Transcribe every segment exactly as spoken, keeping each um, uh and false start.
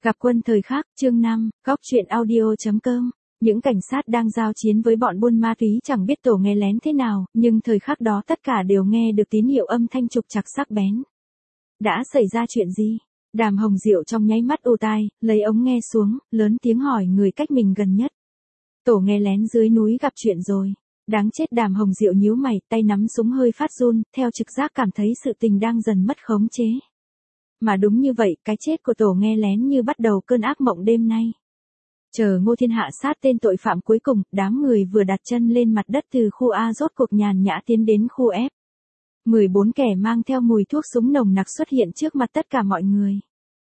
Gặp quân thời khắc, chương năm, góc truyện audio.com. Những cảnh sát đang giao chiến với bọn buôn ma túy chẳng biết tổ nghe lén thế nào, nhưng thời khắc đó tất cả đều nghe được tín hiệu âm thanh trục trặc sắc bén. Đã xảy ra chuyện gì? Đàm Hồng Diệu trong nháy mắt ù tai, lấy ống nghe xuống, lớn tiếng hỏi người cách mình gần nhất. Tổ nghe lén dưới núi gặp chuyện rồi. Đáng chết, Đàm Hồng Diệu nhíu mày, tay nắm súng hơi phát run, theo trực giác cảm thấy sự tình đang dần mất khống chế. Mà đúng như vậy, cái chết của tổ nghe lén như bắt đầu cơn ác mộng đêm nay. Chờ Ngô Thiên hạ sát tên tội phạm cuối cùng, đám người vừa đặt chân lên mặt đất từ khu A rốt cuộc nhàn nhã tiến đến khu F. mười bốn kẻ mang theo mùi thuốc súng nồng nặc xuất hiện trước mặt tất cả mọi người.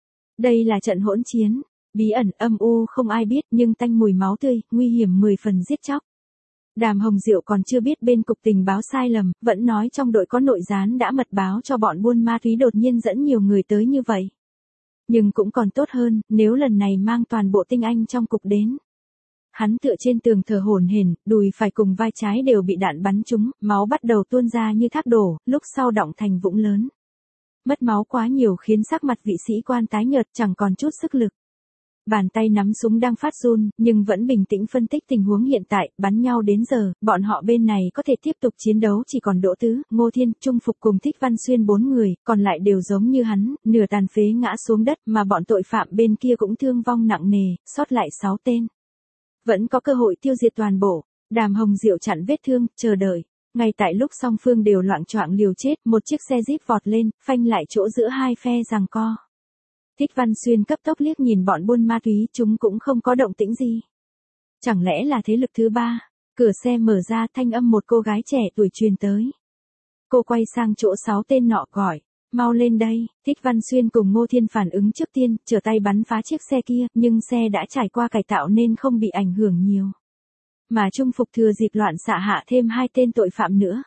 Đây là trận hỗn chiến, bí ẩn âm u không ai biết nhưng tanh mùi máu tươi, nguy hiểm mười phần giết chóc. Đàm Hồng Diệu còn chưa biết bên cục tình báo sai lầm, vẫn nói trong đội có nội gián đã mật báo cho bọn buôn ma túy đột nhiên dẫn nhiều người tới như vậy. Nhưng cũng còn tốt hơn, nếu lần này mang toàn bộ tinh anh trong cục đến. Hắn tựa trên tường thở hổn hển, đùi phải cùng vai trái đều bị đạn bắn trúng, máu bắt đầu tuôn ra như thác đổ, lúc sau đọng thành vũng lớn. Mất máu quá nhiều khiến sắc mặt vị sĩ quan tái nhợt, chẳng còn chút sức lực. Bàn tay nắm súng đang phát run, nhưng vẫn bình tĩnh phân tích tình huống hiện tại, bắn nhau đến giờ, bọn họ bên này có thể tiếp tục chiến đấu chỉ còn Đỗ Tứ, Ngô Thiên, Trung Phục cùng Thích Văn Xuyên bốn người, còn lại đều giống như hắn, nửa tàn phế ngã xuống đất mà bọn tội phạm bên kia cũng thương vong nặng nề, sót lại sáu tên. Vẫn có cơ hội tiêu diệt toàn bộ. Đàm Hồng Diệu chặn vết thương, chờ đợi. Ngay tại lúc song phương đều loạng choạng liều chết, một chiếc xe jeep vọt lên, phanh lại chỗ giữa hai phe giằng co. Thích Văn Xuyên cấp tốc liếc nhìn bọn buôn ma túy, chúng cũng không có động tĩnh gì. Chẳng lẽ là thế lực thứ ba? Cửa xe mở ra, thanh âm một cô gái trẻ tuổi truyền tới. Cô quay sang chỗ sáu tên nọ gọi, mau lên đây. Thích Văn Xuyên cùng Ngô Thiên phản ứng trước tiên, trở tay bắn phá chiếc xe kia, nhưng xe đã trải qua cải tạo nên không bị ảnh hưởng nhiều. Mà Trung Phục thừa dịp loạn xạ hạ thêm hai tên tội phạm nữa.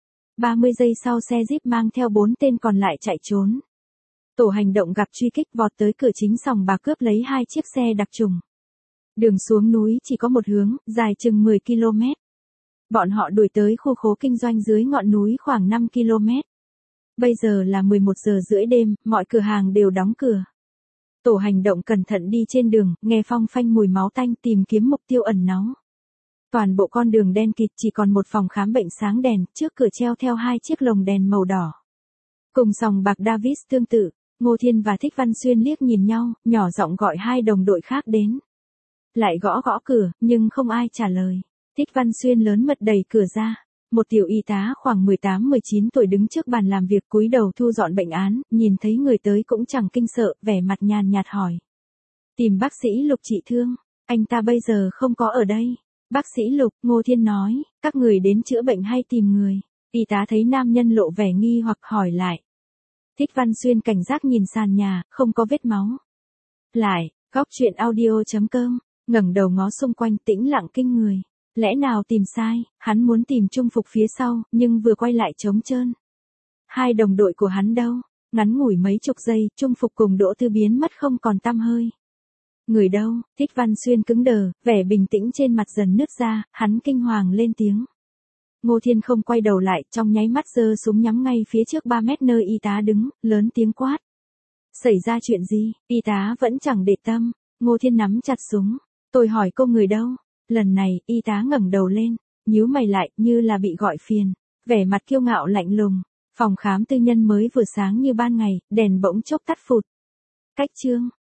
ba mươi giây sau xe jeep mang theo bốn tên còn lại chạy trốn. Tổ hành động gặp truy kích vọt tới cửa chính sòng bạc cướp lấy hai chiếc xe đặc trùng. Đường xuống núi chỉ có một hướng, dài chừng mười ki lô mét. Bọn họ đuổi tới khu khố kinh doanh dưới ngọn núi khoảng năm ki lô mét. Bây giờ là mười một giờ rưỡi đêm, mọi cửa hàng đều đóng cửa. Tổ hành động cẩn thận đi trên đường, nghe phong phanh mùi máu tanh tìm kiếm mục tiêu ẩn náu. Toàn bộ con đường đen kịt, chỉ còn một phòng khám bệnh sáng đèn, trước cửa treo theo hai chiếc lồng đèn màu đỏ. Cùng sòng bạc Davis tương tự. Ngô Thiên và Thích Văn Xuyên liếc nhìn nhau, nhỏ giọng gọi hai đồng đội khác đến. Lại gõ gõ cửa, nhưng không ai trả lời. Thích Văn Xuyên lớn mật đẩy cửa ra. Một tiểu y tá khoảng mười tám mười chín tuổi đứng trước bàn làm việc cúi đầu thu dọn bệnh án, nhìn thấy người tới cũng chẳng kinh sợ, vẻ mặt nhàn nhạt hỏi. Tìm bác sĩ Lục trị thương, anh ta bây giờ không có ở đây. Bác sĩ Lục, Ngô Thiên nói, các người đến chữa bệnh hay tìm người? Y tá thấy nam nhân lộ vẻ nghi hoặc hỏi lại. Thích Văn Xuyên cảnh giác nhìn sàn nhà, không có vết máu. Lại, góc truyện audio.com, ngẩng đầu ngó xung quanh tĩnh lặng kinh người. Lẽ nào tìm sai, hắn muốn tìm Trung Phục phía sau, nhưng vừa quay lại trống trơn. Hai đồng đội của hắn đâu? Ngắn ngủi mấy chục giây, Trung Phục cùng Đỗ Tư biến mất không còn tăm hơi. Người đâu? Thích Văn Xuyên cứng đờ, vẻ bình tĩnh trên mặt dần nứt ra, hắn kinh hoàng lên tiếng. Ngô Thiên không quay đầu lại, trong nháy mắt giơ súng nhắm ngay phía trước ba mét nơi y tá đứng, lớn tiếng quát. Xảy ra chuyện gì? Y tá vẫn chẳng để tâm. Ngô Thiên nắm chặt súng. Tôi hỏi cô người đâu? Lần này, y tá ngẩng đầu lên, nhíu mày lại, như là bị gọi phiền. Vẻ mặt kiêu ngạo lạnh lùng. Phòng khám tư nhân mới vừa sáng như ban ngày, đèn bỗng chốc tắt phụt. Cách chương.